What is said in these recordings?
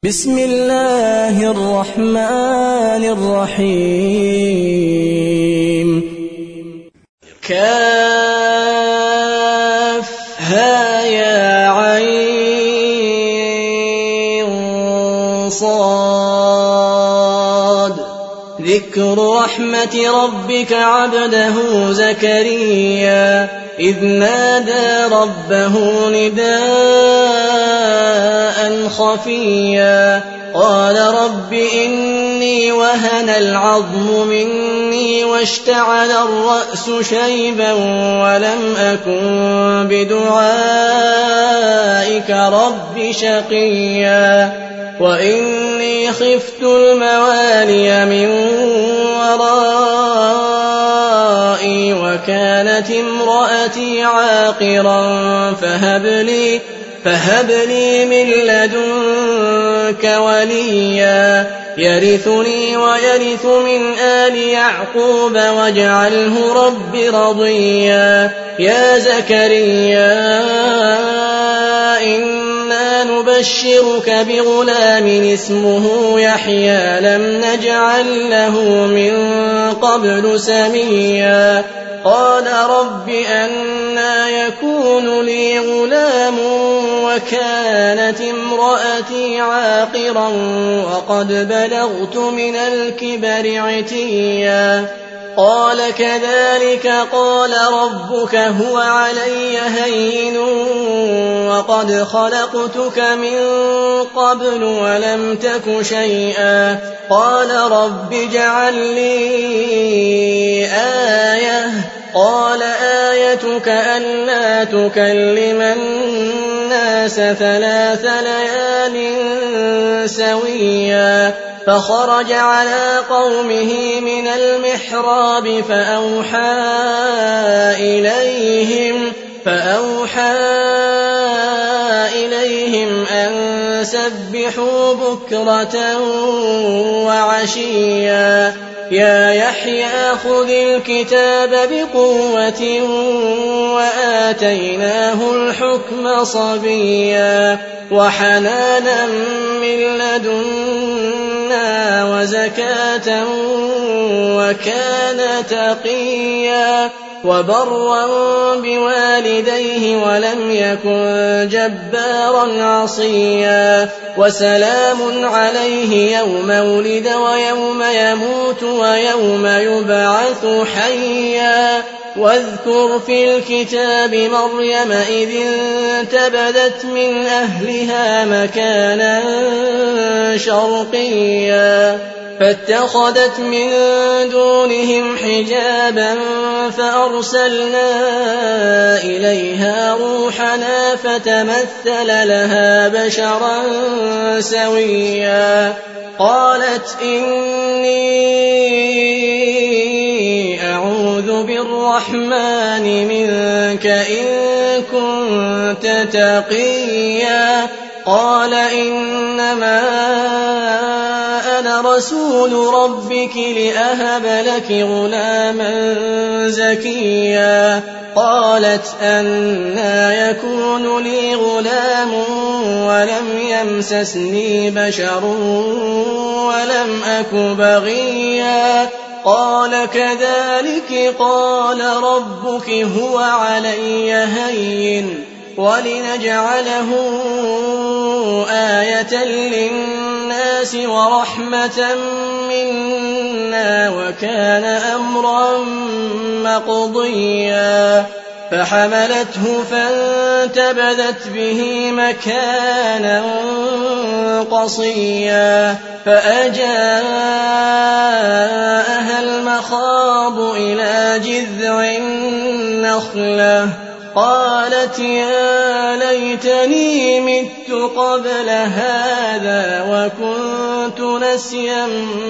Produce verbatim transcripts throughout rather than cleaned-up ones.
بسم الله الرحمن الرحيم كافها يا عين صاد ذكر رحمة ربك عبده زكريا إذ نادى ربه نداء خفيا قال رب إني وهن العظم مني واشتعل الرأس شيبا ولم أكن بدعائك رب شقيا وإني خفت الموالي من ورائي وكانت امرأتي عاقرا فهب لي فهب لي من لدنك وليا يرثني ويرث من آل يعقوب واجعله رب رضيا يا زكريا إنا نبشرك بغلام اسمه يحيى لم نجعل له من قبل سميا قال رب أنى يكون لي غلام وكانت امرأتي عاقرا وقد بلغت من الكبر عتيا قال كذلك قال ربك هو علي هين وقد خلقتك من قبل ولم تك شيئا قال رب اجعل لي آية قال آيتك ألا تكلم الناس ثلاث ليال سويا فخرج على قومه من المحراب فأوحى إليهم فأوحى إليهم أن سبحوا بكرة وعشيا يا يحيى خذ الكتاب بقوة وآتيناه الحكم صبيا وحنانا من لدنا وزكاة وكان تقيا وبرا بوالديه ولم يكن جبارا عصيا وسلام عليه يوم ولد ويوم يموت ويوم يبعث حيا واذكر في الكتاب مريم إذ انتبذت من أهلها مكانا شرقيا فاتخذت من دونهم حجابا فأرسلنا إليها روحنا فتمثل لها بشرا سويا قالت إني أعوذ بالرحمن منك إن كنت تقيا قال إنما أنا رسول ربك لأهب لك غلاما زكيا قالت أنى يكون لي غلام ولم يمسسني بشر ولم أك بغيا قال كذلك قال ربك هو علي هين ولنجعله آية للناس ورحمة منا وكان أمرا مقضيا فحملته فانتبذت به مكانا قصيا فأجاءها المخاض إلى جذع النخلة قالت يا ليتني مت قبل هذا وكنت نسيا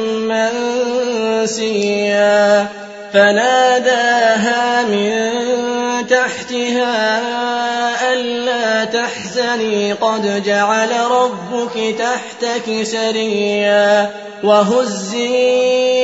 منسيا فناداها من تحتها ألا تحزني قد جعل ربك تحتك سريا وهزي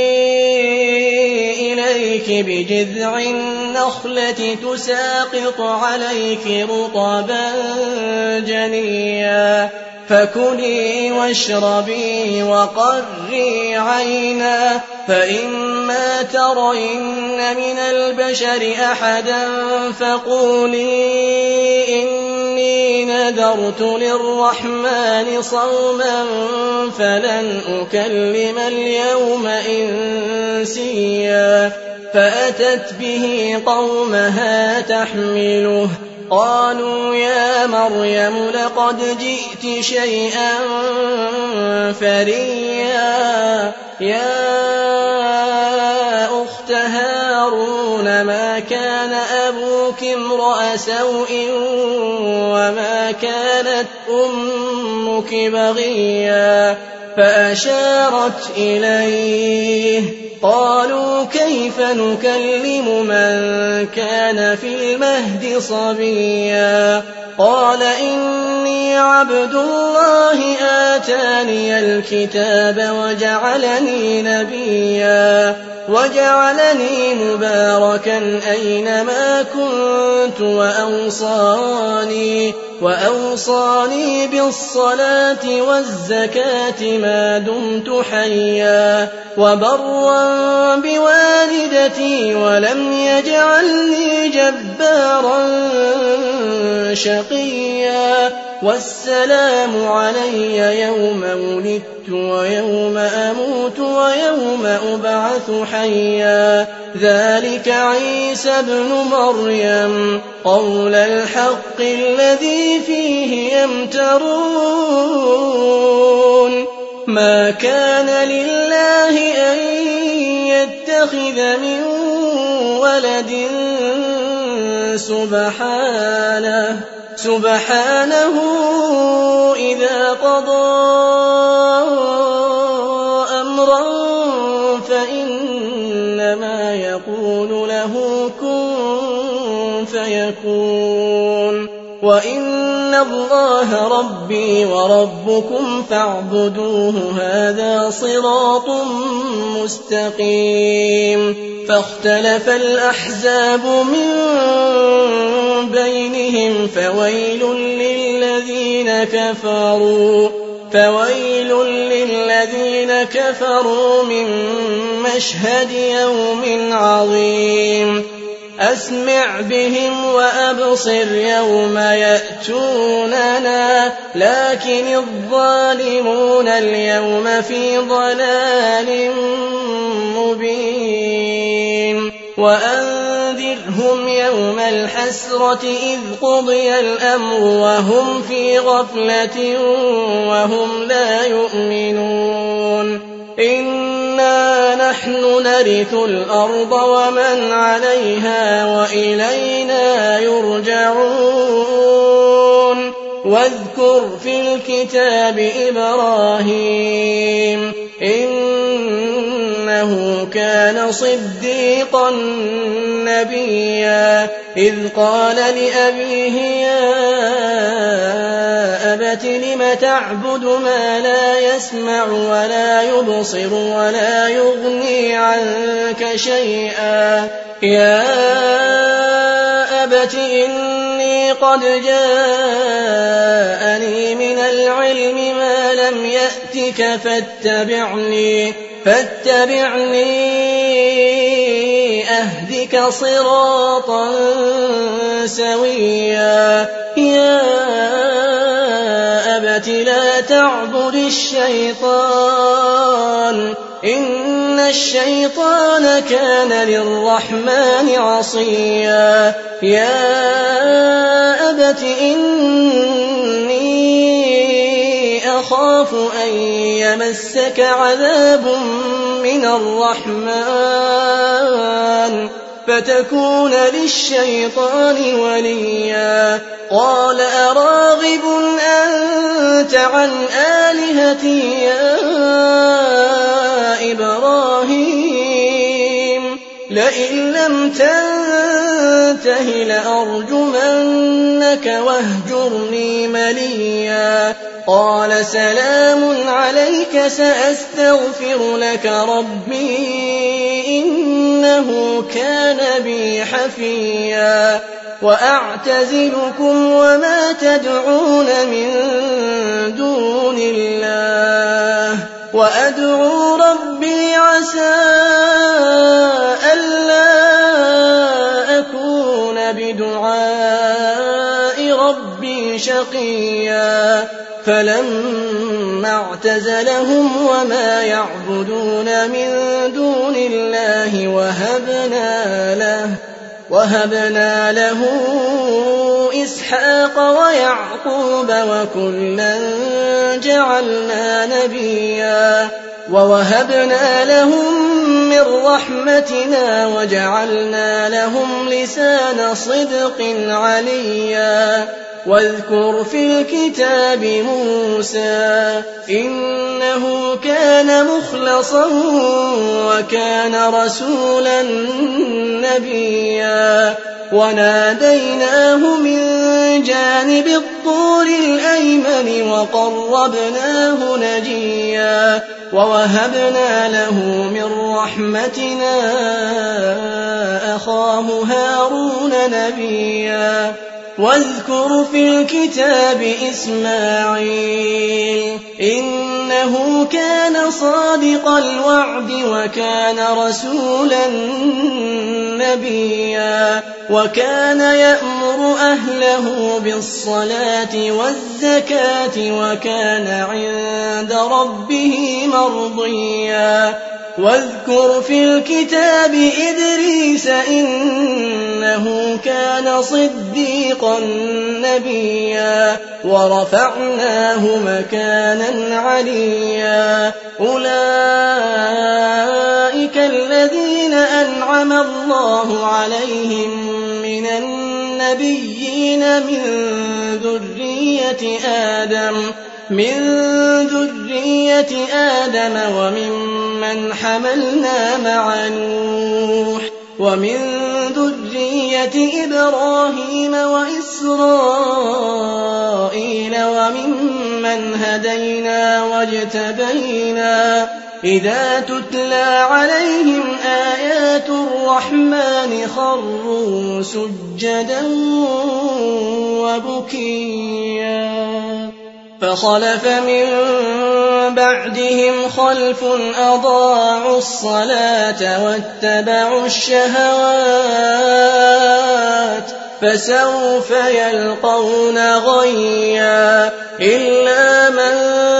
إليك بجذع النخلة تساقط عليك رطبا جنيا فكلي واشربي وقري عينا فإما ترين من البشر أحدا فقولي إني نذرت للرحمن صوما فلن أكلم اليوم إنسيا فأتت به قومها تحمله قالوا يا مريم لقد جئت شيئا فريا يا أخت هارون ما كان أبوك امرأ سوء وما كانت أمك بغيا فأشارت إليه قالوا كيف نكلم من كان في المهد صبيا قال إني عبد الله آتاني الكتاب وجعلني نبيا وجعلني مباركا أينما كنت وأوصاني وأوصاني بالصلاة والزكاة ما دمت حيا وبرا بوالدتي ولم يجعلني جبارا شقيا والسلام علي يوم ولدت ويوم أموت ويوم أبعث حيا ذلك عيسى ابن مريم قول الحق الذي فيه يمترون ما كان لله أن يتخذ من ولد سبحانه سبحانه إذا قضى أمرا فإنما يقول له كن فيكون وإن الله ربي وربكم فاعبدوه هذا صراط مستقيم فاختلف الأحزاب من بينهم فويل للذين كفروا فويل للذين كفروا من مشهد يوم عظيم أسمع بهم وأبصر يوم يأتوننا لكن الظالمون اليوم في ضلال مبين وأنذرهم يوم الحسرة إذ قضي الأمر وهم في غفلة وهم لا يؤمنون إنا نحن نرث الأرض ومن عليها وإلينا يرجعون واذكر في الكتاب إبراهيم إنه كان صديقا نبيا إذ قال لأبيه يا أبت لم تعبد ما لا يسمع ولا يبصر ولا يغني عنك شيئا يا أبت إني قد جاءني من العلم ما لم يأتك فاتبعني فاتبعني أهدك صراطا سويا يا أبت لا تعبد الشيطان إن الشيطان كان للرحمن عصيا يا أبت إني أخاف أن يمسك عذاب من الرحمن فتكون للشيطان وليا قال أراغب أنت عن آلهتي يا إبراهيم لئن لم تنته لأرجمنك واهجرني مليا قال سلام عليك سأستغفر لك ربي إنه إنه كان بي حفيا وأعتزلكم وما تدعون من دون الله وأدعو ربي عسى ألا أكون بدعاء ربي شقيا فلما اعتزلهم وما يعبدون من دون الله وهبنا له وهبنا له إسحاق ويعقوب وكلا جعلنا نبيا ووهبنا لهم من رحمتنا وجعلنا لهم لسان صدق عليا واذكر في الكتاب موسى إنه كان مخلصا وكان رسولا نبيا وناديناه من جانب الطور الأيمن وقربناه نجيا ووهبنا له من رحمتنا أخاه هارون نبيا واذكر في الكتاب إسماعيل إنه كان صادق الوعد وكان رسولا نبيا وكان يأمر أهله بالصلاة والزكاة وكان عند ربه مرضيا واذكر في الكتاب إدريس إنه كان صديقا نبيا ورفعناه مكانا عليا أولئك الذين أنعم الله عليهم من النبيين من ذرية آدم من ذرية آدم وممن حملنا مع نوح ومن ذرية إبراهيم وإسرائيل وممن هدينا واجتبينا إذا تتلى عليهم آيات الرحمن خروا سجدا وبكيا فخلف من بعدهم خلف أضاعوا الصلاة واتبعوا الشهوات فسوف يلقون غيا إلا من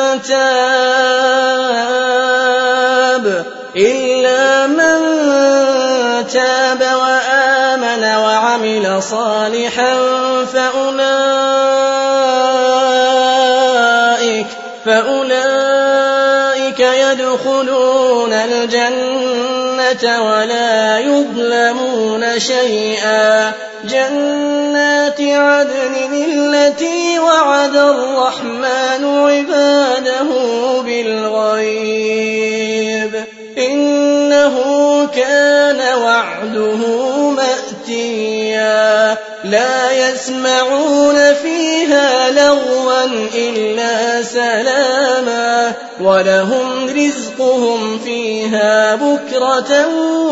تاب إلا من تاب وآمن وعمل صالحا فأولئك فأولئك يدخلون الجنة ولا يظلمون شيئا جنات عدن التي وعد الرحمن عباده بالغيب إنه كان وعده مأتيا لا يسمعون فيها لغوا إلا سلاما ولهم رزقهم فيها بكرة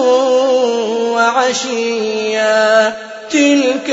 وعشيا تلك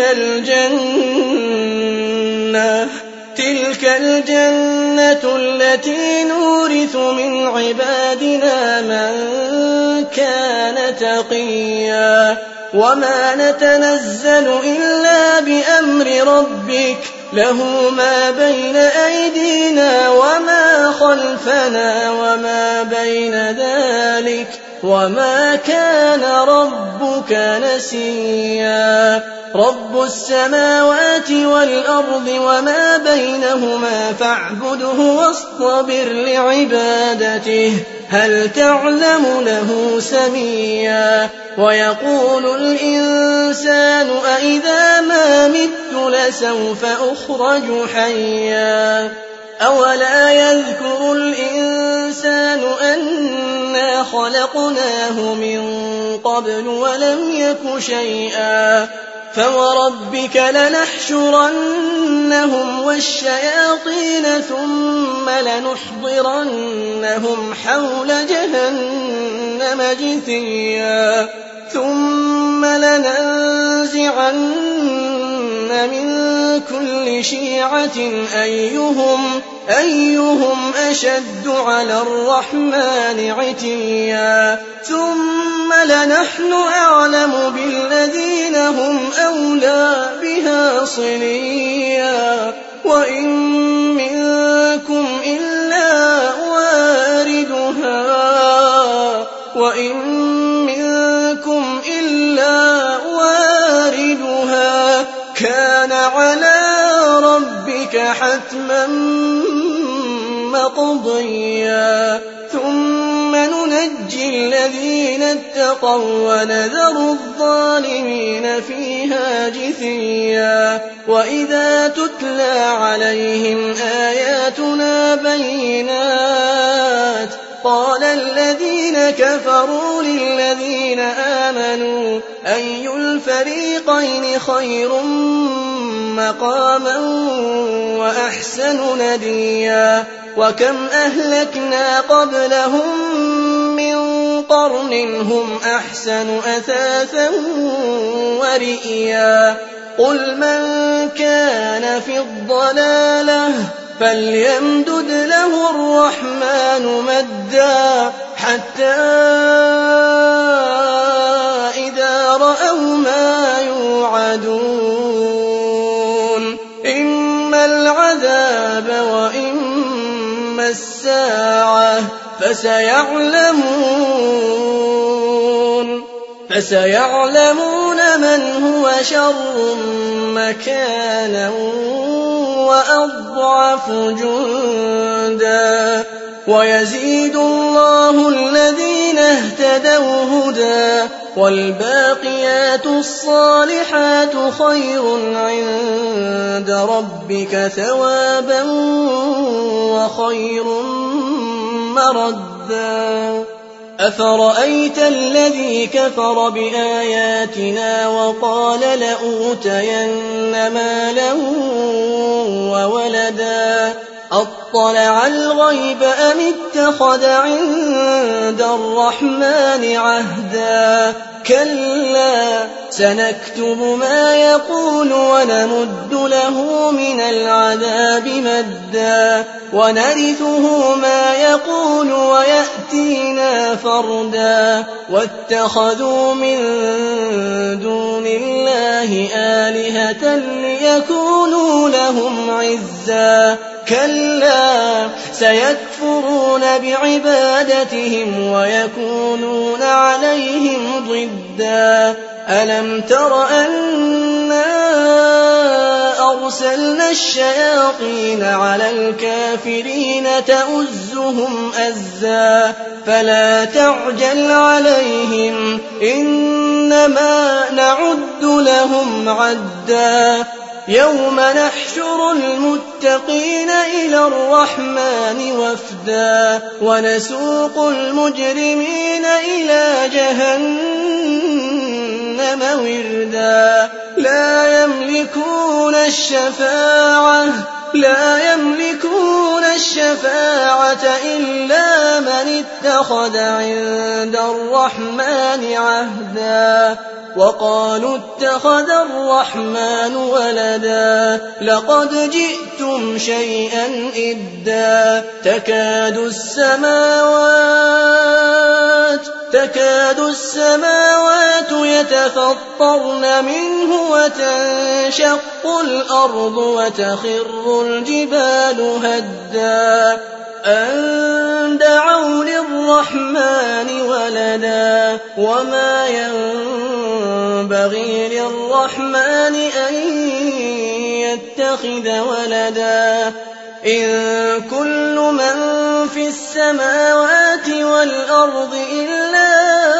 الجنة تلك الجنة التي نورث من عبادنا من كان تقيا وما نتنزل إلا بأمر ربك له ما بين أيدينا وما خلفنا وما بين ذلك وما كان ربك نسيا رب السماوات والأرض وما بينهما فاعبده واصطبر لعبادته هل تعلم له سميا ويقول الإنسان أإذا ما مت لسوف أخرج حيا أولا يذكر الإنسان أنا خلقناه من قبل ولم يك شيئا فوربك لنحشرنهم والشياطين ثم لنحضرنهم حول جهنم جثيا ثم لننزعن من كل شيعة أيهم, أيهم أشد على الرحمن عتيا ثم لنحن أعلم بالذين هم أولى بها صليا وإن منكم إلا واردها وإن منكم إلا واردها كان على ربك حتما مقضيا ثم ننجي الذين اتقوا ونذر الظالمين فيها جثيا وإذا تتلى عليهم آياتنا بينات قال الذين كفروا للذين آمنوا أي الفريقين خير مقاما وأحسن نديا وكم أهلكنا قبلهم من قرن هم أحسن أثاثا ورئيا قل من كان في الضلالة فليمدد له الرحمن مدا حتى إذا رأوا ما يوعدون إما العذاب وإما الساعة فسيعلمون فسيعلمون من هو شر مكانا وأضعف جندا ويزيد الله الذين اهتدوا هدى والباقيات الصالحات خير عند ربك ثوابا وخير مردا أفرأيت الذي كفر بآياتنا وقال لأوتين مالا وولدا أطلع الغيب أم اتخذ عند الرحمن عهدا كلا سنكتب ما يقول ونمد له من العذاب مدا ونرثه ما يقول ويأتينا فردا واتخذوا من دون الله آلهة ليكونوا لهم عزا كلا سيكفرون بعبادتهم ويكونون عليهم ضدا ألم تر أنا أرسلنا الشياطين على الكافرين تؤزهم أزا فلا تعجل عليهم إنما نعد لهم عدا يوم نحشر المتقين إلى الرحمن وفدا ونسوق المجرمين إلى جهنم وردا لا يملكون الشفاعة لا يملكون الشفاعة إلا من اتخذ عند الرحمن عهدا وقالوا اتخذ الرحمن ولدا لقد جئتم شيئا إدا تكاد السماوات تكاد السماوات يتفطرن منه وتنشق الأرض وتخر الجبال هدا أن دعوا للرحمن ولدا وما ينبغي للرحمن أن يتخذ ولدا إن كل من في السماوات والأرض إلا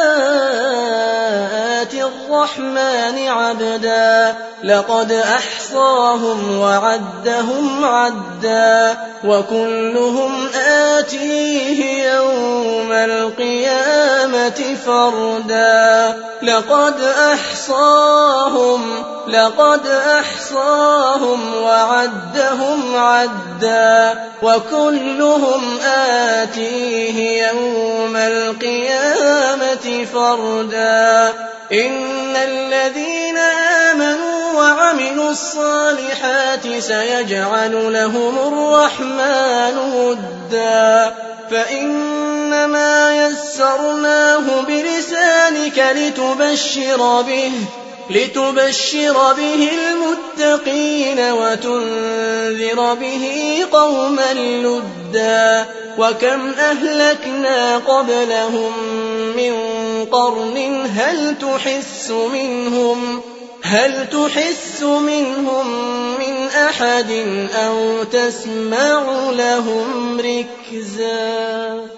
آتي الرحمن عبدا لقد أحصاهم وعدهم عدا وكلهم آتيه يوم القيامة فردا لقد أحصاهم لقد أحصاهم وعدهم عدا وكلهم آتيه يوم القيامة فردا إن الذين آمنوا وعملوا الصالحات سيجعل لهم الرحمن ودا فإنما يسرناه بلسانك لتبشر به لتبشر به المتقين وتنذر به قوما لدا وكم أهلكنا قبلهم من قرن هل تحس منهم هل تحس منهم من أحد أو تسمع لهم ركزا